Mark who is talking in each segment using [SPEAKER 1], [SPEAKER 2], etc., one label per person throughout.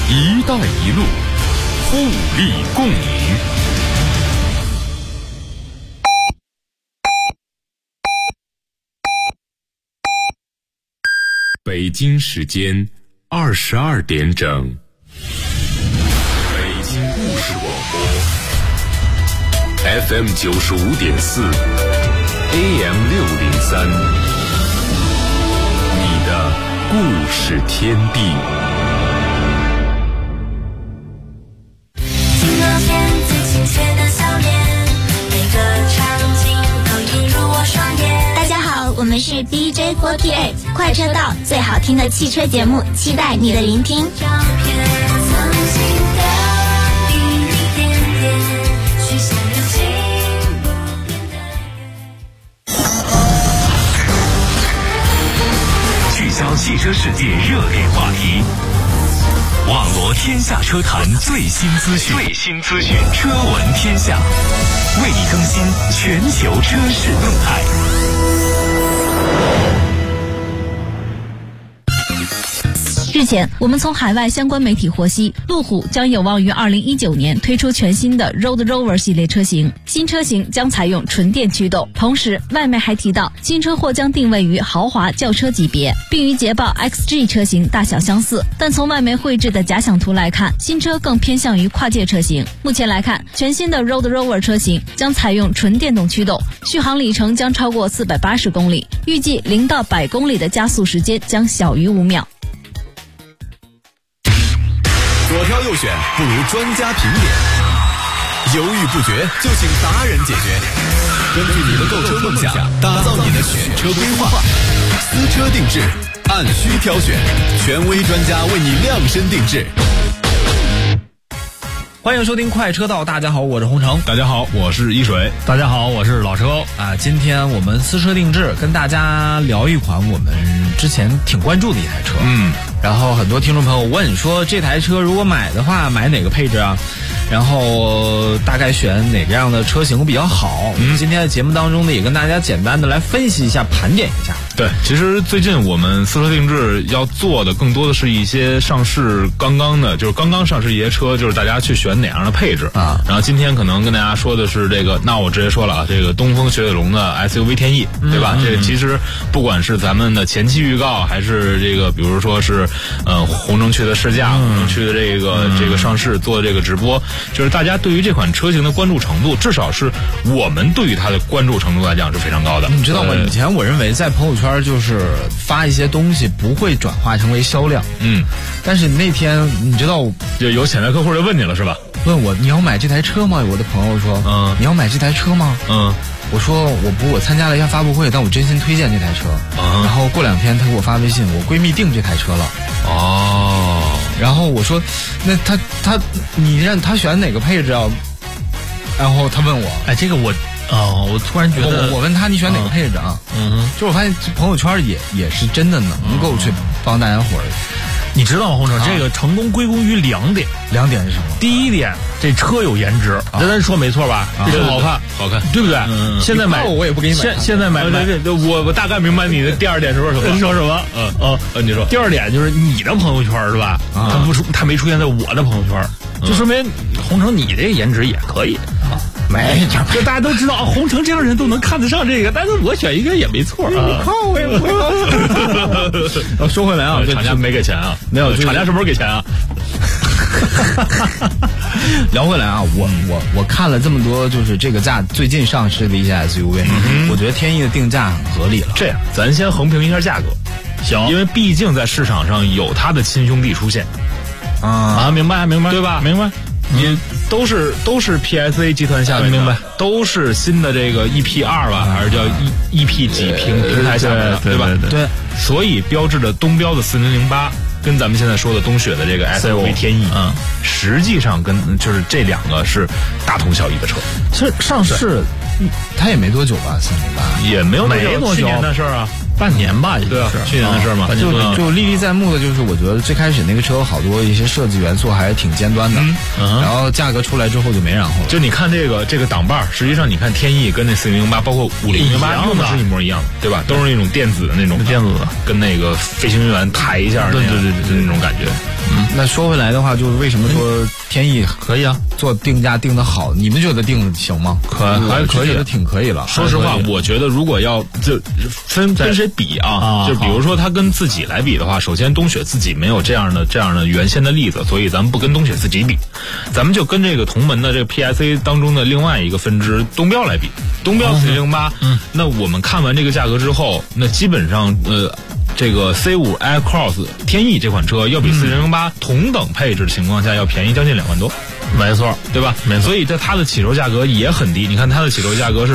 [SPEAKER 1] 一带一路，互利共赢。北京时间22点整，北京故事广播 FM 95.4 AM 603，你的故事天地。
[SPEAKER 2] 镜头前最亲切的笑脸，每个场景都映入我双眼。
[SPEAKER 3] 大家好，我们是 DJ48 快车道，最好听的汽车节目，期待你的聆听。
[SPEAKER 2] 照片曾经的一点点，许下了情不变的
[SPEAKER 4] 聚焦汽车世界热点话题，网罗天下车坛最新资讯，车闻天下，为你更新全球车市动态。
[SPEAKER 5] 日前，我们从海外相关媒体获悉，路虎将有望于2019年推出全新的 Road Rover 系列车型，新车型将采用纯电驱动。同时，外媒还提到，新车或将定位于豪华轿车级别，并与捷豹 XG 车型大小相似。但从外媒绘制的假想图来看，新车更偏向于跨界车型。目前来看，全新的 Road Rover 车型将采用纯电动驱动，续航里程将超过480公里，预计0到100公里的加速时间将小于5秒。
[SPEAKER 6] 左挑右选不如专家评点，犹豫不决就请达人解决。根据你的购车梦想，打造你的选车规划，私车定制，按需挑选，权威专家为你量身定制。
[SPEAKER 7] 欢迎收听快车道，大家好，我是洪城。
[SPEAKER 1] 大家好，我是一水。
[SPEAKER 7] 大家好，我是老车啊。今天我们私车定制跟大家聊一款我们之前挺关注的一台车。然后很多听众朋友问说，这台车如果买的话，买哪个配置啊？然后大概选哪个样的车型比较好？今天的节目当中呢，也跟大家简单的来分析一下，盘点一下。
[SPEAKER 1] 对，其实最近我们私车定制要做的更多的是一些上市刚刚上市一些车，就是大家去选哪样的配置啊。然后今天可能跟大家说的是这个，那我直接说了啊，这个东风雪铁龙的 SUV 天翼，对吧？这个其实不管是咱们的前期预告，还是这个比如说是红城区的试驾，红城区的这个上市做这个直播，就是大家对于这款车型的关注程度，至少是我们对于它的关注程度来讲是非常高的。
[SPEAKER 7] 你知道吗？以前我认为在朋友圈就是发一些东西不会转化成为销量，但是那天你知道
[SPEAKER 1] 就有潜在客户就问你了是吧？
[SPEAKER 7] 问我你要买这台车吗？我的朋友说，你要买这台车吗？我说我参加了一下发布会，但我真心推荐这台车。然后过2天他给我发微信，我闺蜜订这台车了。然后我说，那你让他选哪个配置啊？然后他问我，
[SPEAKER 8] 这个我突然觉得，
[SPEAKER 7] 我问他你选哪个配置啊？就我发现朋友圈也是真的能够去帮大家伙儿。
[SPEAKER 8] 你知道吗，洪城，这个成功归功于2点。
[SPEAKER 7] 2点是什么？
[SPEAKER 8] 第一点，这车有颜值，咱说没错吧？这车好看，对不对？现在买
[SPEAKER 7] 我也不给你买。
[SPEAKER 8] 现在买，
[SPEAKER 1] 我大概明白你的第2点是说什么？
[SPEAKER 8] 你说什么？
[SPEAKER 1] 你说。
[SPEAKER 8] 第2点就是你的朋友圈是吧？他没出现在我的朋友圈，就说明洪城你这个颜值也可以。就大家都知道洪城这样人都能看得上这个，但是我选一个也没错啊。
[SPEAKER 7] 你看我也不会。说回来啊，
[SPEAKER 1] 厂家没给钱啊？
[SPEAKER 7] 没有，
[SPEAKER 1] 厂家什么时候给钱啊？
[SPEAKER 7] 聊回来啊，我看了这么多，就是这个最近上市的一些 SUV，我觉得天翼的定价很合理了。
[SPEAKER 1] 这样，咱先横评一下价格，
[SPEAKER 8] 行，
[SPEAKER 1] 因为毕竟在市场上有它的亲兄弟出现
[SPEAKER 8] 明白，
[SPEAKER 1] 对吧？
[SPEAKER 8] 明白。
[SPEAKER 1] 你都是 PSA 集团下面的，
[SPEAKER 8] 明白，
[SPEAKER 1] 都是新的这个 EP2 吧，还是叫 EP 几平台下面的，对吧？
[SPEAKER 7] 对，
[SPEAKER 1] 所以标志着东标的4008跟咱们现在说的东雪的这个 SUV 天翼，实际上就是这2个是大同小异的车。
[SPEAKER 7] 其实上市它也没多久吧，4008
[SPEAKER 1] 也没有
[SPEAKER 8] 多久，
[SPEAKER 1] 去年的事儿啊。
[SPEAKER 8] 半年吧，
[SPEAKER 1] 对啊，去年的事嘛，
[SPEAKER 7] 就历历在目的就是，我觉得最开始那个车有好多一些设计元素还是挺尖端的，然后价格出来之后就没然后了。
[SPEAKER 1] 就你看这个档把，实际上你看天翼跟那4008，包括5008用的是一模一样的，对吧？都是那种电子的那种
[SPEAKER 8] 电子的，
[SPEAKER 1] 跟那个飞行员抬一下，对那种感觉。
[SPEAKER 7] 那说回来的话，就是为什么说天翼
[SPEAKER 8] 可以啊，
[SPEAKER 7] 做定价定得好？你们觉得定行吗？
[SPEAKER 8] 还可以，
[SPEAKER 7] 挺可以了。
[SPEAKER 1] 说实话，我觉得如果要就分谁比啊，就比如说他跟自己来比的话，首先东雪自己没有这样的原先的例子，所以咱们不跟东雪自己比，咱们就跟这个同门的这个 PSA 当中的另外一个分支东标来比。东标4008，那我们看完这个价格之后，那基本上这个 C5 Aircross 天翼这款车要比4008同等配置的情况下要便宜将近2万多。
[SPEAKER 8] 没错，
[SPEAKER 1] 对吧？没错。所以在它的起售价格也很低，你看它的起售价格是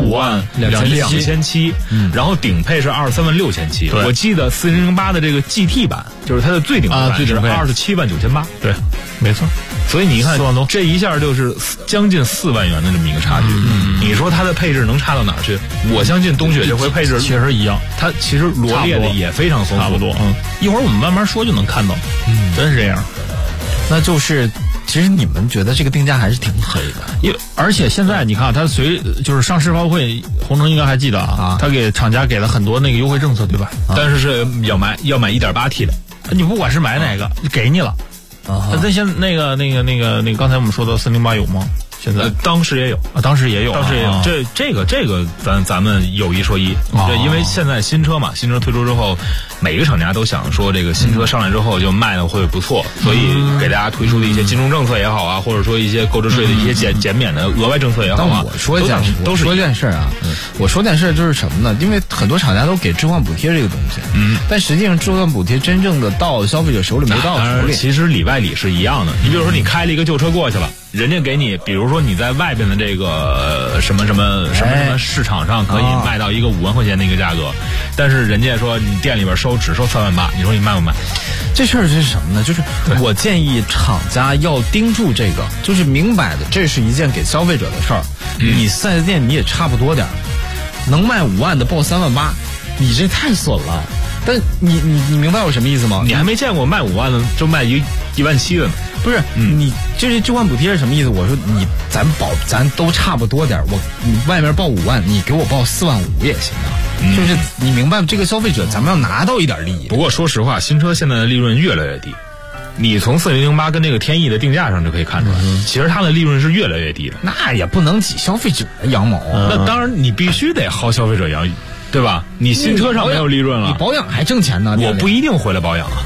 [SPEAKER 1] 152700，然后顶配是236700。我记得4008的这个 GT 版，就是它的最顶配版是279800。
[SPEAKER 8] 对，没错。
[SPEAKER 1] 所以你看
[SPEAKER 8] 4万多，
[SPEAKER 1] 这一下就是将近4万元的这么一个差距。你说它的配置能差到哪儿去？我相信东雪这回配置
[SPEAKER 8] 其实一样，
[SPEAKER 1] 它其实罗列的也非常丰富，
[SPEAKER 8] 差不多。一会儿我们慢慢说就能看到。真是这样。
[SPEAKER 7] 那就是其实你们觉得这个定价还是挺可以的，
[SPEAKER 8] 而且现在你看它就是上市发布会，鸿诚应该还记得啊，他给厂家给了很多那个优惠政策，对吧？
[SPEAKER 1] 但是要买 1.8T 的，
[SPEAKER 8] 你不管是买哪个，给你了。那现那个刚才我们说的408有吗？现在
[SPEAKER 1] 当时也有，
[SPEAKER 8] 当时也有。
[SPEAKER 1] 这个咱们有一说一，对，因为现在新车嘛，新车推出之后，每个厂家都想说这个新车上来之后就卖的会不错，所以给大家推出的一些金融政策也好啊，或者说一些购置税的一些减免的额外政策也好啊。
[SPEAKER 7] 我说件事啊，我说件事就是什么呢？因为很多厂家都给置换补贴这个东西，但实际上置换补贴真正的到消费者手里没到手里。
[SPEAKER 1] 其实里外里是一样的。你比如说你开了一个旧车过去了，人家给你，比如说你在外边的这个什么市场上可以卖到一个5万块钱的一个价格，但是人家说你店里边只收3万8，你说你卖不卖？
[SPEAKER 7] 这事儿是什么呢？就是我建议厂家要盯住这个，就是明摆的，这是一件给消费者的事儿。你4S店你也差不多点儿，能卖5万的报3万8，你这太损了。但你明白我什么意思吗？
[SPEAKER 1] 你还没见过卖5万的就卖1.7万的呢？
[SPEAKER 7] 不是，你这置换补贴是什么意思？我说咱都差不多点，你外面报5万，你给我报4万5也行啊。就是你明白这个消费者咱们要拿到一点利益。
[SPEAKER 1] 不过说实话，新车现在的利润越来越低。你从4008跟那个天翼的定价上就可以看出来，其实它的利润是越来越低的。
[SPEAKER 7] 那也不能挤消费者的羊毛。
[SPEAKER 1] 那当然，你必须得薅消费者羊，对吧？你新车上没有利润了，
[SPEAKER 7] 你保养还挣钱呢。
[SPEAKER 1] 我不一定回来保养啊。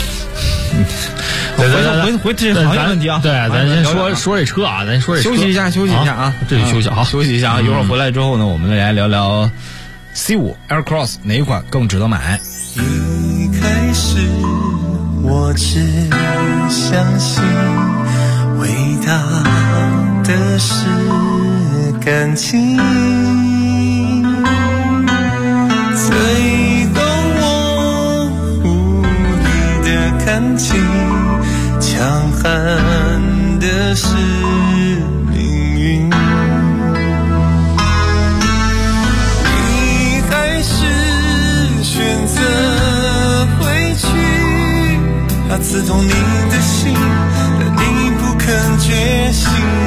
[SPEAKER 7] 回这行业问题啊。
[SPEAKER 8] 对，咱先说这车啊，咱说这车。
[SPEAKER 7] 休息一下啊，
[SPEAKER 8] 这里休息好，
[SPEAKER 7] 休息一下啊。一会儿回来之后呢，我们来聊聊 C5 Aircross 哪一款更值得买。
[SPEAKER 9] 一开始我只相信伟大的是感情，最懂我无力的感情，强悍的是命运。你还是选择回去，它刺痛你的心，但你不肯觉醒。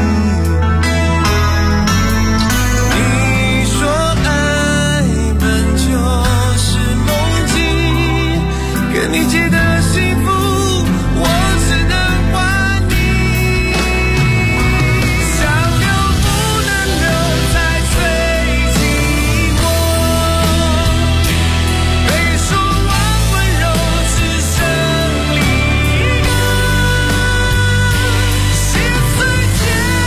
[SPEAKER 9] 你说爱本就是梦境，跟你记得幸福，我只能还你。想留不能留在最寂寞，被说完温柔只剩离歌，心碎间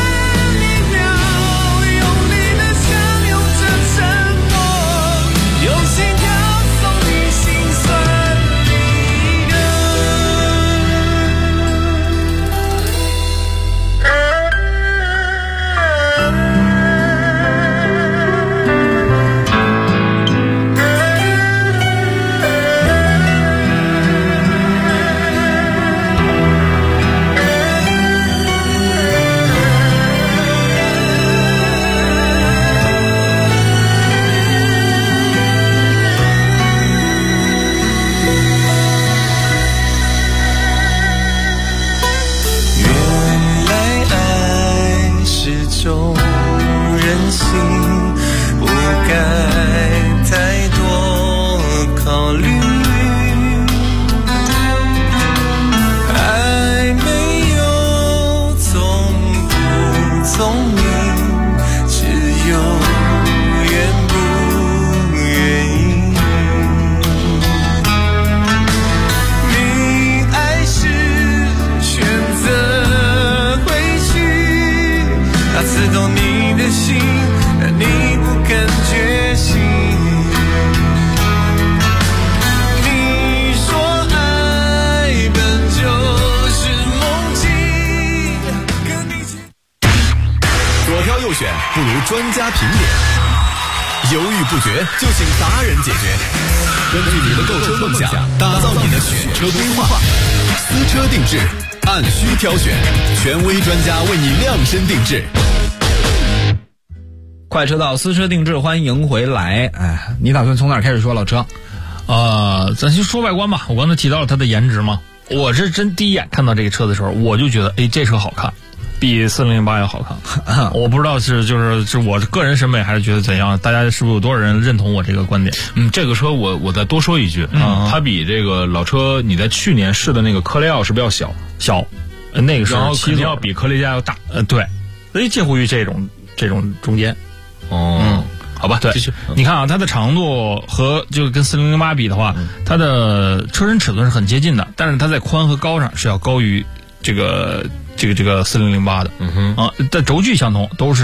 [SPEAKER 6] 不如专家评点。犹豫不决，就请达人解决。根据你的购车梦想，打造你的选车规划。私车定制，按需挑选，权威专家为你量身定制。
[SPEAKER 7] 快车道私车定制，欢迎回来。哎，你打算从哪儿开始说，老车？
[SPEAKER 8] 咱先说外观吧。我刚才提到了它的颜值嘛，我是真第一眼看到这个车的时候，我就觉得，哎，这车好看，比4008要好看。我不知道是我个人审美还是觉得怎样，大家是不是有多少人认同我这个观点？
[SPEAKER 1] 这个车我再多说一句，它比这个老车你在去年试的那个科雷傲是不是要小？
[SPEAKER 8] 那个是
[SPEAKER 1] 然后肯定要比科雷嘉要大。
[SPEAKER 8] 对，所以介乎于这种中间。
[SPEAKER 1] 好吧，
[SPEAKER 8] 对，你看啊，它的长度和就跟4008比的话，它的车身尺寸是很接近的，但是它在宽和高上是要高于这个4008的。但轴距相同，都是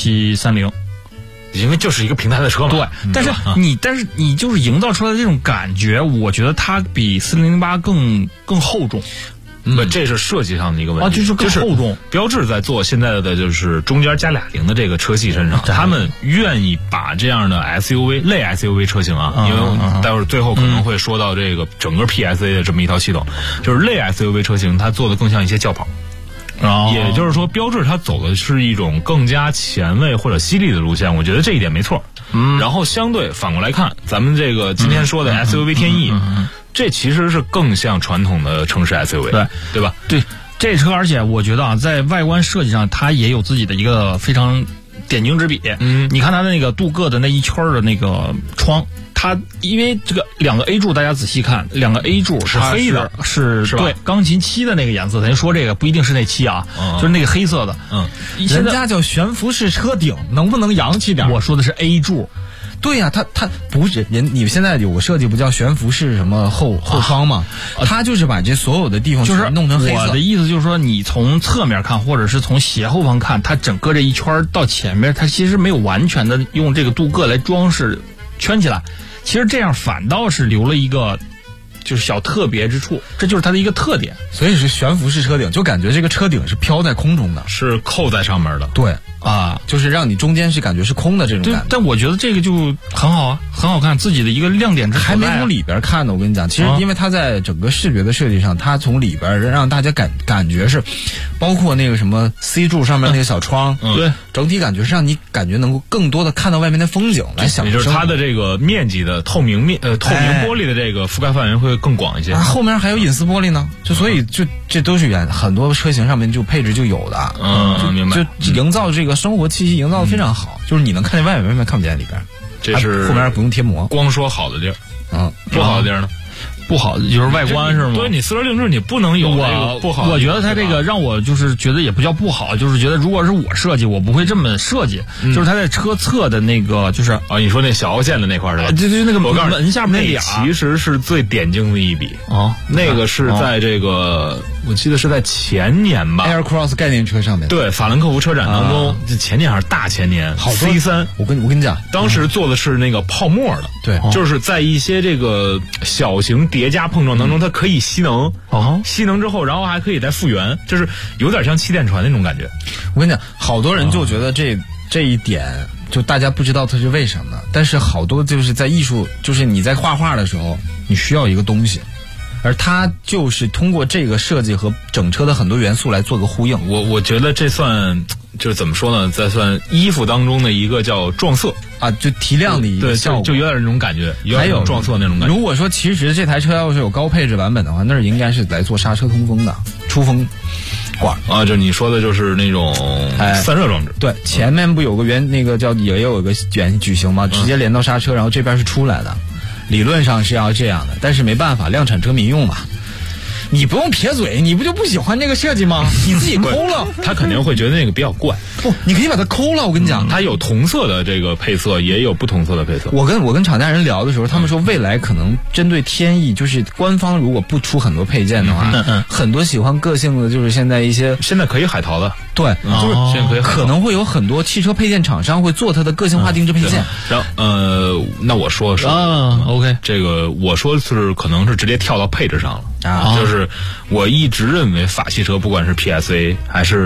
[SPEAKER 8] 2730，
[SPEAKER 1] 因为就是一个平台的车嘛。
[SPEAKER 8] 对，但是你就是营造出来的这种感觉，我觉得它比4008更厚重。
[SPEAKER 1] 这是设计上的一个问题，
[SPEAKER 8] 就是更厚重。
[SPEAKER 1] 标致在做现在的就是中间加俩0的这个车系身上，他们愿意把这样的 SUV 类 SUV 车型啊，因为待会儿最后可能会说到这个整个 PSA 的这么一套系统，就是类 SUV 车型，它做的更像一些轿跑。也就是说，标致它走的是一种更加前卫或者犀利的路线，我觉得这一点没错。然后相对反过来看，咱们这个今天说的 SUV 天翼，这其实是更像传统的城市 SUV， 对吧？
[SPEAKER 8] 对，这车而且我觉得啊，在外观设计上，它也有自己的一个非常点睛之笔。你看它的那个镀铬的那一圈的那个窗，它因为这个2个 A 柱，大家仔细看，2个 A 柱是黑的，是对钢琴漆的那个颜色。咱说这个不一定是那漆啊，就是那个黑色的。
[SPEAKER 7] 人家叫悬浮式车顶，能不能洋气点？
[SPEAKER 8] 我说的是 A 柱。
[SPEAKER 7] 对呀，它不是你们现在有个设计不叫悬浮式什么后窗吗？它就是把这所有的地方
[SPEAKER 8] 就是
[SPEAKER 7] 弄成黑色。
[SPEAKER 8] 我的意思就是说，你从侧面看，或者是从斜后方看，它整个这一圈到前面，它其实没有完全的用这个镀铬来装饰圈起来。其实这样反倒是留了一个就是小特别之处，这就是它的一个特点。
[SPEAKER 7] 所以是悬浮式车顶，就感觉这个车顶是飘在空中的，
[SPEAKER 1] 是扣在上面的。
[SPEAKER 7] 对啊，就是让你中间是感觉是空的这种感觉。
[SPEAKER 8] 但我觉得这个就很好啊，很好看，自己的一个亮点之处。
[SPEAKER 7] 还没从里边看呢，我跟你讲，其实因为它在整个视觉的设计上，它从里边让大家感觉是，包括那个什么 C 柱上面那个小窗，
[SPEAKER 8] 对，
[SPEAKER 7] 整体感觉是让你感觉能够更多的看到外面的风景来享受。
[SPEAKER 1] 也就是它的这个面积的透明玻璃的这个覆盖范围会更广一些。
[SPEAKER 7] 后面还有隐私玻璃呢，所以这都是很多车型上面就配置就有的。
[SPEAKER 1] 明白。
[SPEAKER 7] 就营造这个生活气息营造的非常好，就是你能看见外面看不见里边。
[SPEAKER 1] 这是
[SPEAKER 7] 后面不用贴膜。
[SPEAKER 1] 光说好的地儿，不好的地儿呢？
[SPEAKER 8] 不好就是外观是吗？
[SPEAKER 1] 对，你私车定制你不能有这个不好的。
[SPEAKER 8] 我觉得它这个让我就是觉得也不叫不好，就是觉得如果是我设计，我不会这么设计。就是它在车侧的那个，就是
[SPEAKER 1] 你说那小凹陷的那块是吧？
[SPEAKER 8] 就那个门下面那俩，
[SPEAKER 1] 其实是最点睛的一笔那个是在这个我记得是在前年吧
[SPEAKER 7] ，Aircross 概念车上面。
[SPEAKER 1] 对，法兰克福车展当中，前年还是大前年 ，C3。
[SPEAKER 7] 我跟你讲，
[SPEAKER 1] 当时做的是那个泡沫的，
[SPEAKER 7] 对，
[SPEAKER 1] 就是在一些这个小型叠加碰撞当中，它可以吸能，吸能之后，然后还可以再复原，就是有点像气垫船那种感觉。
[SPEAKER 7] 我跟你讲，好多人就觉得这一点，就大家不知道它是为什么，但是好多就是在艺术，就是你在画画的时候，你需要一个东西。而它就是通过这个设计和整车的很多元素来做个呼应。
[SPEAKER 1] 我觉得这算就是怎么说呢？再算衣服当中的一个叫撞色
[SPEAKER 7] 啊，就提亮的一个效果，
[SPEAKER 1] 就有点那种感觉，
[SPEAKER 7] 还有
[SPEAKER 1] 撞色那种感觉。
[SPEAKER 7] 如果说其实这台车要是有高配置版本的话，那应该是来做刹车通风的出风管
[SPEAKER 1] 啊，就你说的就是那种散热装置。
[SPEAKER 7] 对，前面不有个那个叫也有个矩形吗？直接连到刹车，然后这边是出来的。理论上是要这样的，但是没办法，量产车民用嘛。你不用撇嘴，你不就不喜欢这个设计吗？你自己抠了，
[SPEAKER 1] 他肯定会觉得那个比较怪。
[SPEAKER 7] 不，你可以把它抠了。我跟你讲，
[SPEAKER 1] 它有同色的这个配色，也有不同色的配色。
[SPEAKER 7] 我跟厂家人聊的时候，他们说未来可能针对天翼，就是官方如果不出很多配件的话，很多喜欢个性的，就是现在
[SPEAKER 1] 可以海淘的，
[SPEAKER 7] 对，就是
[SPEAKER 1] 现在
[SPEAKER 7] 可能会有很多汽车配件厂商会做它的个性化定制配件。
[SPEAKER 1] 然后那我说
[SPEAKER 8] OK，
[SPEAKER 1] 这个我说是可能是直接跳到配置上了就是我一直认为法系车不管是 PSA 还是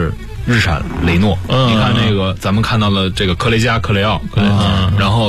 [SPEAKER 1] 日产雷诺，你看那个咱们看到了这个科雷嘉、科雷傲，然后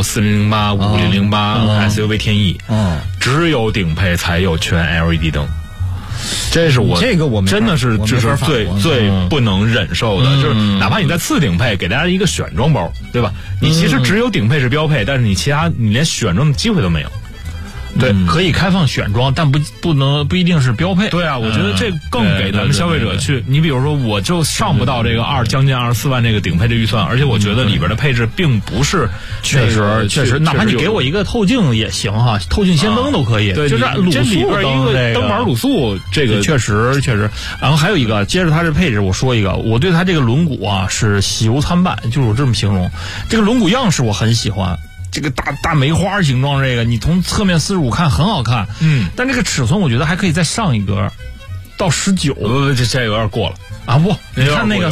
[SPEAKER 1] 4008、5008 SUV 天翼，只有顶配才有全 LED 灯。这是我
[SPEAKER 7] 这个我
[SPEAKER 1] 真的是就是最不能忍受的，就是哪怕你在次顶配给大家一个选装包，对吧？你其实只有顶配是标配，但是你其他你连选装的机会都没有。
[SPEAKER 8] 对，可以开放选装，但不一定是标配。
[SPEAKER 1] 对啊，我觉得这更给咱们消费者去。你比如说，我就上不到这个将近24万这个顶配的预算，而且我觉得里边的配置并不是
[SPEAKER 8] 确实，哪怕你给我一个透镜也行哈，透镜氙灯都可以。
[SPEAKER 1] 对，
[SPEAKER 8] 就是卤素
[SPEAKER 1] 里边一个灯板卤素，这个
[SPEAKER 8] 确实。然后还有一个，接着它这配置，我说一个，我对它这个轮毂啊是喜忧参半，就是我这么形容。这个轮毂样式我很喜欢。这个大梅花形状，这个你从侧面45看很好看，但这个尺寸我觉得还可以再上一格，到19。
[SPEAKER 1] 这有点过了
[SPEAKER 8] 啊！不，你看那个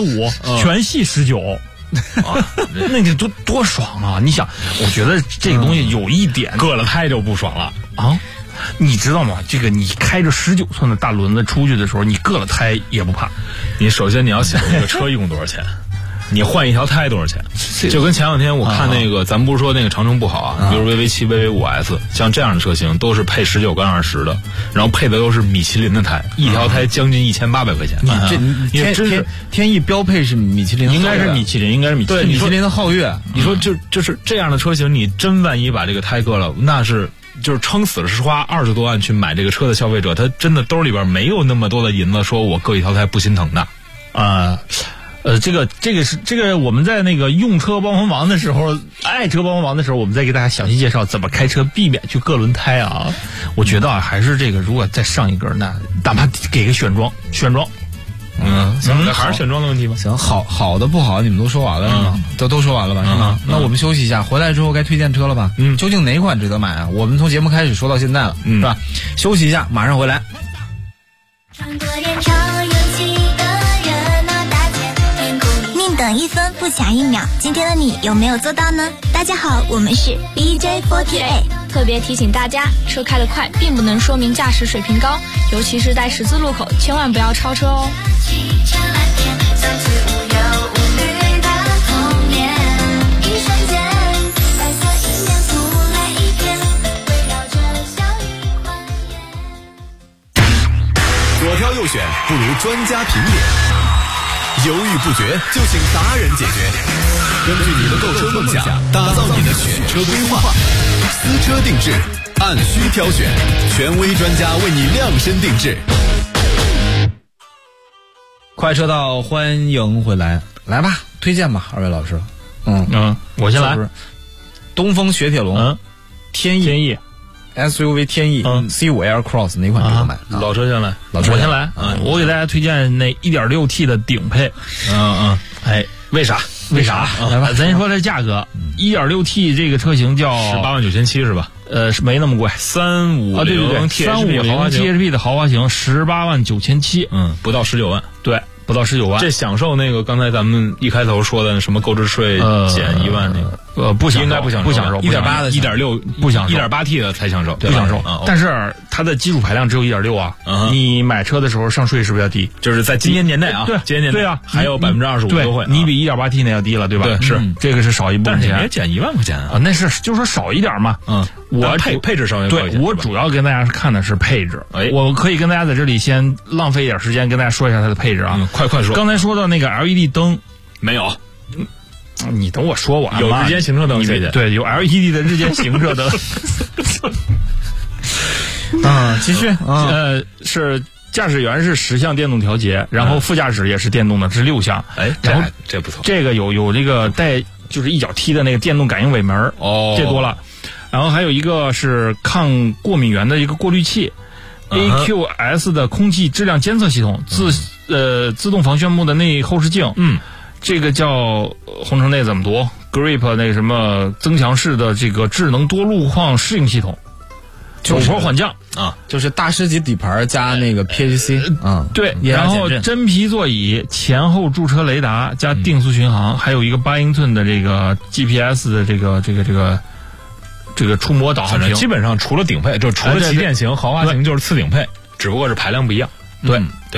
[SPEAKER 8] CX5 全系19，那个多爽啊！你想，我觉得这个东西有一点
[SPEAKER 1] 硌了胎就不爽了
[SPEAKER 8] 啊！你知道吗？这个你开着19寸的大轮子出去的时候，你硌了胎也不怕。
[SPEAKER 1] 你首先你要想这个车一共多少钱？你换一条胎多少钱？就跟前两天我看那个，咱们不是说那个长城不好啊，比如VV7、VV5S，像这样的车型都是配19跟20的，然后配的都是米其林的胎，一条胎将近1800块钱。
[SPEAKER 7] 你这天翼标配是米其林，
[SPEAKER 8] 应该是米其林，
[SPEAKER 7] 对，米其林的皓月。
[SPEAKER 1] 你说就是这样的车型，你真万一把这个胎硌了，那是。就是撑死了是花20多万去买这个车的消费者，他真的兜里边没有那么多的银子，说我硌一条胎不心疼的
[SPEAKER 8] 这个我们在那个用车帮忙的时候，爱车帮忙的时候，我们再给大家详细介绍怎么开车避免去硌轮胎啊。我觉得还是这个，如果再上一格，那哪怕给个选装。
[SPEAKER 1] 行，还是选装的问题吗？
[SPEAKER 7] 行，好的不好，你们都说完了是吗？都说完了吧？是吗？那我们休息一下，回来之后该推荐车了吧？究竟哪款值得买啊？我们从节目开始说到现在了，是吧？休息一下，马上回来。
[SPEAKER 2] 穿过人潮拥挤的热闹大街，天空
[SPEAKER 3] 宁等1分不抢1秒，今天的你有没有做到呢？大家好，我们是 BJ48。
[SPEAKER 10] 特别提醒大家，车开得快并不能说明驾驶水平高，尤其是在十字路口，千万不要超车哦。
[SPEAKER 2] 汽车蓝天，像是无忧无虑的童年，一瞬间，白色银边铺来一片，围绕着小雨欢颜。
[SPEAKER 6] 左挑右选不如专家评点，犹豫不决就请达人解决。根据你的购车梦想，打造你的选车规划，私车定制，按需挑选，权威专家为你量身定制。
[SPEAKER 7] 快车道，欢迎回来，来吧，推荐吧，二位老师。
[SPEAKER 8] 我先来。
[SPEAKER 7] 东风雪铁龙，天翼 SUV 天翼C5 Air Cross 哪款值得买？
[SPEAKER 1] 老车先来，
[SPEAKER 8] 我先来。我给大家推荐那 1.6T 的顶配。为啥？来吧，咱先说这价格，1.6T 这个车型叫
[SPEAKER 1] 189700是吧？
[SPEAKER 8] 是没那么贵
[SPEAKER 1] ，350
[SPEAKER 8] 对，350 THP 的豪华型189700，
[SPEAKER 1] 不到19万，
[SPEAKER 8] 对，不到19万。
[SPEAKER 1] 这享受那个刚才咱们一开头说的什么购置税减1万那个，
[SPEAKER 8] 不享受，
[SPEAKER 1] 应该不享受
[SPEAKER 8] ，1.8的
[SPEAKER 1] 1.6
[SPEAKER 8] 不享受
[SPEAKER 1] ，1.8T 的才享受，
[SPEAKER 8] 不享受。但是它的基础排量只有1.6啊，你买车的时候上税是不是要低？
[SPEAKER 1] 就是在今年年内啊，
[SPEAKER 8] 对，
[SPEAKER 1] 今年年内
[SPEAKER 8] 对啊，
[SPEAKER 1] 还有25%优惠，
[SPEAKER 8] 你比 1.8T 那要低了，对吧？
[SPEAKER 1] 对，是
[SPEAKER 8] 这个是少一部分钱，
[SPEAKER 1] 但是也减1万块钱啊，
[SPEAKER 8] 那是就是说少一点嘛，我
[SPEAKER 1] 配置稍微高一些，
[SPEAKER 8] 对，我主要跟大家看的是配置，我可以跟大家在这里先浪费一点时间跟大家说一下它的配置啊，
[SPEAKER 1] 快说。
[SPEAKER 8] 刚才说到那个 LED 灯
[SPEAKER 1] 没有，
[SPEAKER 8] 你等我说完。
[SPEAKER 1] 有日间行车灯，
[SPEAKER 8] 对，有 LED 的日间行车灯。
[SPEAKER 7] 继续
[SPEAKER 8] 是驾驶员是10项电动调节，然后副驾驶也是电动的，是6项。然后
[SPEAKER 1] 这不错，
[SPEAKER 8] 这个有这个带就是一脚踢的那个电动感应尾门，这多了。然后还有一个是抗过敏源的一个过滤器。AQS 的空气质量监测系统，自动防眩目的内后视镜，这个叫红城内怎么读 ？Grip 那什么增强式的这个智能多路况适应系统，陡坡缓降
[SPEAKER 7] 啊，就是大师级底盘加那个 PHC，
[SPEAKER 8] 对，然后真皮座椅、前后驻车雷达加定速巡航，还有一个8英寸的这个 GPS 的这个触摸导航屏，
[SPEAKER 1] 基本上除了顶配，就除了旗舰型、豪华型就是次顶配，只不过是排量不一样，对吧？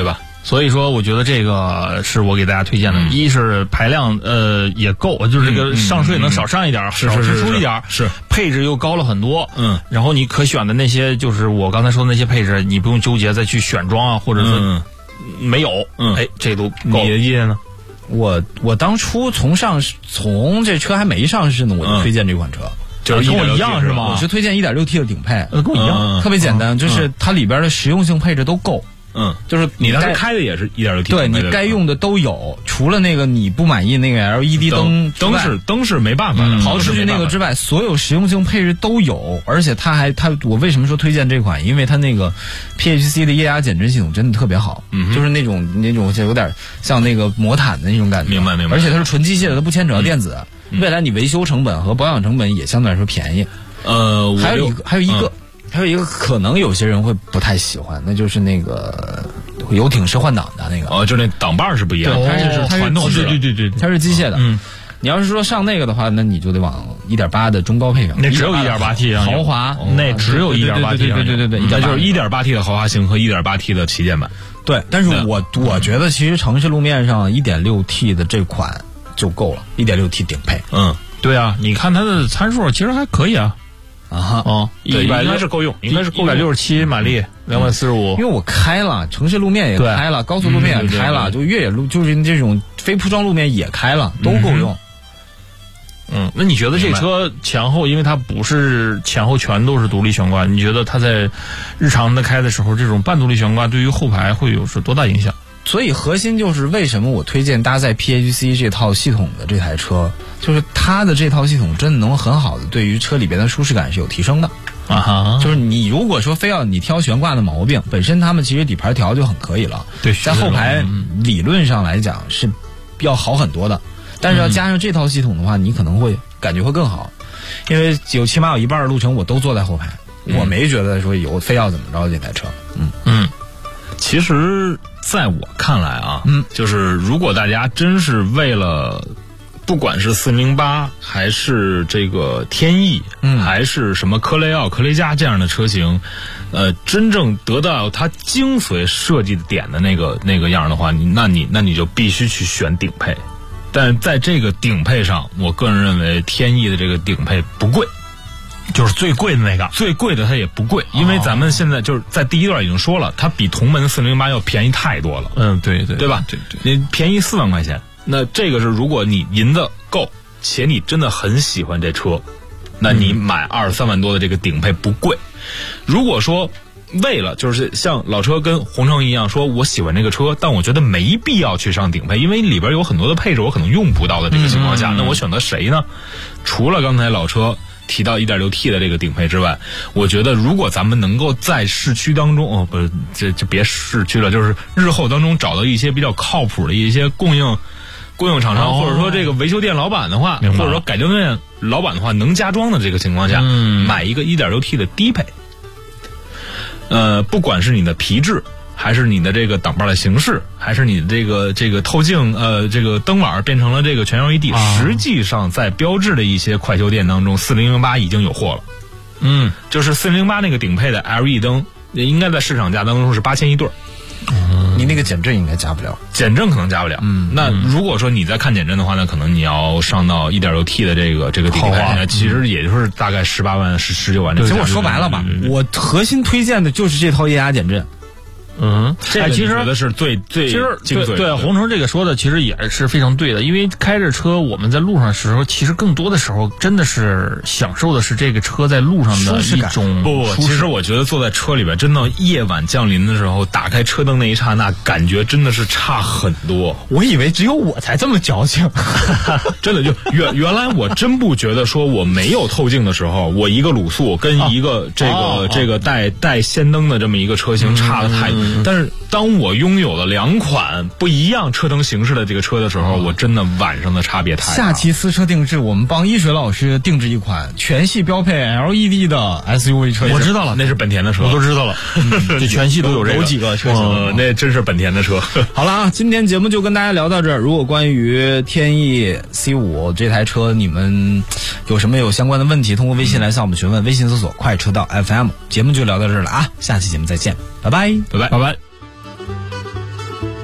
[SPEAKER 8] 所以说，我觉得这个是我给大家推荐的。一是排量也够，就是这个上税能少上一点，少支出一点，
[SPEAKER 1] 是
[SPEAKER 8] 配置又高了很多。然后你可选的那些，就是我刚才说的那些配置，你不用纠结再去选装啊，或者是没有。这都够。
[SPEAKER 1] 你的意见呢？
[SPEAKER 7] 我当初从这车还没上市呢，我就推荐这款车。
[SPEAKER 8] 就是跟我一样是吗？
[SPEAKER 7] 我是推荐 1.6T 的顶配，
[SPEAKER 8] 跟我一样，
[SPEAKER 7] 特别简单，就是它里边的实用性配置都够。就是
[SPEAKER 1] 你当时开的也是 1.6T，
[SPEAKER 7] 对，你该用的都有，除了那个你不满意那个 LED
[SPEAKER 1] 灯是没办法的，
[SPEAKER 7] 刨出去那个之外，所有实用性配置都有，而且我为什么说推荐这款？因为它那个 PHC 的液压减震系统真的特别好，就是那种就有点像那个魔毯的那种感觉。
[SPEAKER 1] 明白。
[SPEAKER 7] 而且它是纯机械的，它不牵扯到电子，未来你维修成本和保养成本也相对来说便宜。还有一个可能有些人会不太喜欢，那就是那个游艇式换挡的那个。
[SPEAKER 1] 就那挡把是不一样，
[SPEAKER 7] 它是
[SPEAKER 1] 传动式，
[SPEAKER 8] 对，
[SPEAKER 7] 它是机械的。你要是说上那个的话，那你就得往 1.8 的中高配上。
[SPEAKER 8] 那只有 1.8T
[SPEAKER 7] 豪华，
[SPEAKER 8] 那只有 1.8T。
[SPEAKER 7] 对，
[SPEAKER 1] 那就是 1.8T 的豪华型和 1.8T 的旗舰版。
[SPEAKER 7] 对，但是我觉得其实城市路面上 1.6T 的这款就够了，1.6T 顶配。
[SPEAKER 8] 对啊，你看它的参数其实还可以啊。
[SPEAKER 1] 应该是够用，应该是
[SPEAKER 8] 167马力，245。
[SPEAKER 7] 因为我开了城市路面也开了，高速路面也开了，就越野路就是这种非铺装路面也开了，都够用。
[SPEAKER 8] 那你觉得这车前后，因为它不是前后全都是独立悬挂，你觉得它在日常的开的时候，这种半独立悬挂对于后排会有多大影响？
[SPEAKER 7] 所以核心就是为什么我推荐搭载 PHC 这套系统的这台车，就是它的这套系统真的能很好的对于车里边的舒适感是有提升的。就是你如果说非要你挑悬挂的毛病，本身他们其实底盘调就很可以了，
[SPEAKER 8] 对，
[SPEAKER 7] 在后排理论上来讲是要好很多的，但是要加上这套系统的话，你可能会感觉会更好，因为起码有一半的路程我都坐在后排，我没觉得说非要怎么着这台车。
[SPEAKER 1] 其实在我看来啊，就是如果大家真是为了不管是408还是这个天翼，还是什么科雷傲、科雷嘉这样的车型，真正得到它精髓设计的点的那个样的话，那你就必须去选顶配。但在这个顶配上，我个人认为天翼的这个顶配不贵。
[SPEAKER 8] 就是最贵的那个，
[SPEAKER 1] 最贵的它也不贵，因为咱们现在就是在第一段已经说了，它比同门408要便宜太多了。
[SPEAKER 8] 对
[SPEAKER 1] 吧？对，你便宜4万块钱，那这个是如果你银子够，且你真的很喜欢这车，那你买23万多的这个顶配不贵。如果说为了就是像老车跟红城一样，说我喜欢这个车，但我觉得没必要去上顶配，因为里边有很多的配置我可能用不到的这个情况下，那我选择谁呢？除了刚才老车提到 1.6T 的这个顶配之外，我觉得如果咱们能够在市区当中，不是这别市区了，就是日后当中找到一些比较靠谱的一些供应厂商，或者说这个维修店老板的话，或者说改装店老板的话，能加装的这个情况下，买一个 1.6T 的低配，不管是你的皮质，还是你的这个挡把的形式，还是你的这个透镜这个灯碗变成了这个全 LED，实际上在标致的一些快修店当中，4008已经有货了。就是4008那个顶配的 LED 灯，应该在市场价当中是8000一对。
[SPEAKER 7] 你那个减震应该加不了，
[SPEAKER 1] 减震可能加不了。那如果说你在看减震的话，那可能你要上到 1.6T 的这个顶配，其实也就是大概18万19万。
[SPEAKER 7] 其实我说白了吧，我核心推荐的就是这套液压减震。
[SPEAKER 1] 这个其实觉得是最精髓。
[SPEAKER 8] 对红城这个说的其实也是非常对的，因为开着车我们在路上的时候，其实更多的时候真的是享受的是这个车在路上的一种
[SPEAKER 1] 不，其实我觉得坐在车里边，真的夜晚降临的时候，打开车灯那一刹那，感觉真的是差很多。
[SPEAKER 7] 我以为只有我才这么矫情，
[SPEAKER 1] 真的就原来我真不觉得说我没有透镜的时候，我一个卤素跟一个这个带氙灯的这么一个车型差的太。但是当我拥有了2款不一样车灯形式的这个车的时候，我真的晚上的差别太大。
[SPEAKER 7] 下期私车定制，我们帮一水老师定制一款全系标配 LED 的 SUV 车型。
[SPEAKER 8] 我知道了，
[SPEAKER 1] 那是本田的车，
[SPEAKER 8] 我都知道了。这全系都有这个，
[SPEAKER 7] 有几个车型，
[SPEAKER 1] 那真是本田的车。
[SPEAKER 7] 好了啊，今天节目就跟大家聊到这儿。如果关于天翼 C5 这台车，你们有什么相关的问题，通过微信来向我们询问，微信搜索快车道 FM。节目就聊到这儿了啊，下期节目再见，拜拜，
[SPEAKER 1] 拜拜。
[SPEAKER 8] 拜拜。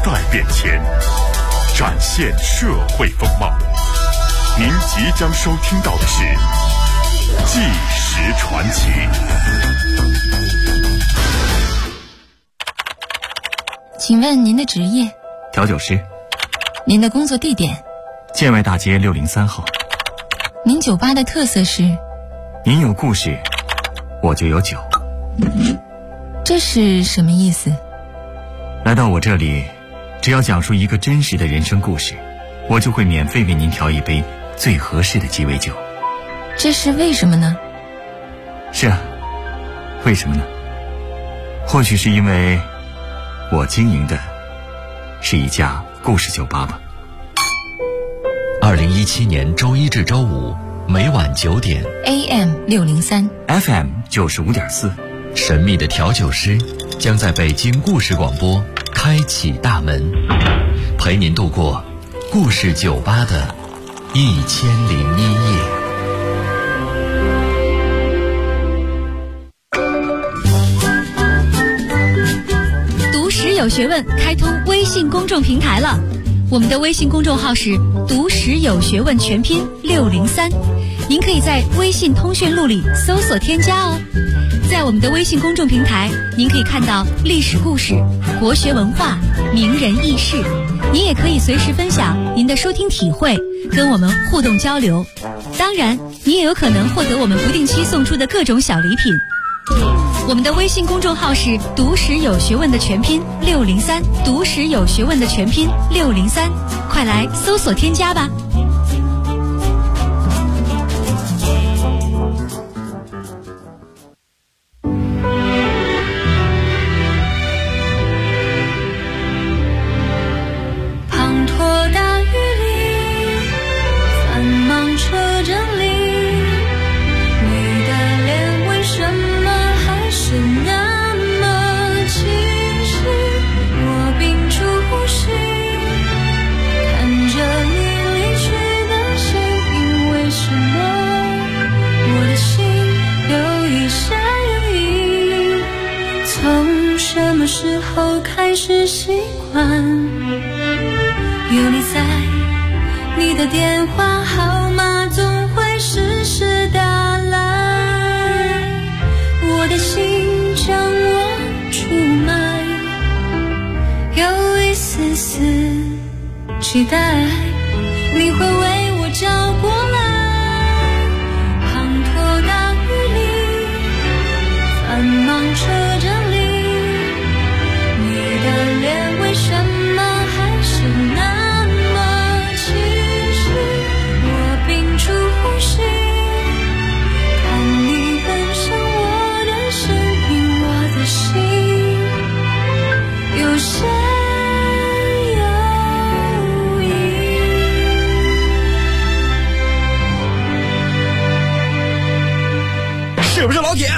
[SPEAKER 11] 代变迁，展现社会风貌。您即将收听到的是《纪实传奇》。
[SPEAKER 12] 请问您的职业？
[SPEAKER 13] 调酒师。
[SPEAKER 12] 您的工作地点？
[SPEAKER 13] 建外大街603号。
[SPEAKER 12] 您酒吧的特色是？
[SPEAKER 13] 您有故事，我就有酒。
[SPEAKER 12] 这是什么意思？
[SPEAKER 13] 来到我这里，只要讲述一个真实的人生故事，我就会免费为您调一杯最合适的鸡尾酒。
[SPEAKER 12] 这是为什么呢？
[SPEAKER 13] 是啊，为什么呢？或许是因为我经营的是一家故事酒吧吧。
[SPEAKER 4] 2017年周一至周五每晚9点
[SPEAKER 12] AM 603
[SPEAKER 13] FM 95.4，
[SPEAKER 4] 神秘的调酒师将在北京故事广播开启大门，陪您度过故事酒吧的1001夜。
[SPEAKER 5] 读史有学问开通微信公众平台了，我们的微信公众号是读史有学问全拼603，您可以在微信通讯录里搜索添加哦。在我们的微信公众平台，您可以看到历史故事、国学文化、名人轶事，您也可以随时分享您的收听体会，跟我们互动交流。当然，你也有可能获得我们不定期送出的各种小礼品。我们的微信公众号是读史有学问的全拼603，读史有学问的全拼603，快来搜索添加吧。
[SPEAKER 2] 滂沱大雨里，繁忙车阵里，你的脸为什么还是那么清晰？我屏住呼吸，看着你离去的身影，为什么我的心有一些犹豫？从什么时候开始习惯有你在，你的电话号码总会时时打来，我的心将我出卖，有一丝丝期待你会为我找过来。滂沱大雨里，繁忙车阵里，你的脸为什么还是那么清晰？我屏住呼吸，看你奔向我的身影，我的心有些
[SPEAKER 6] 是不是老铁？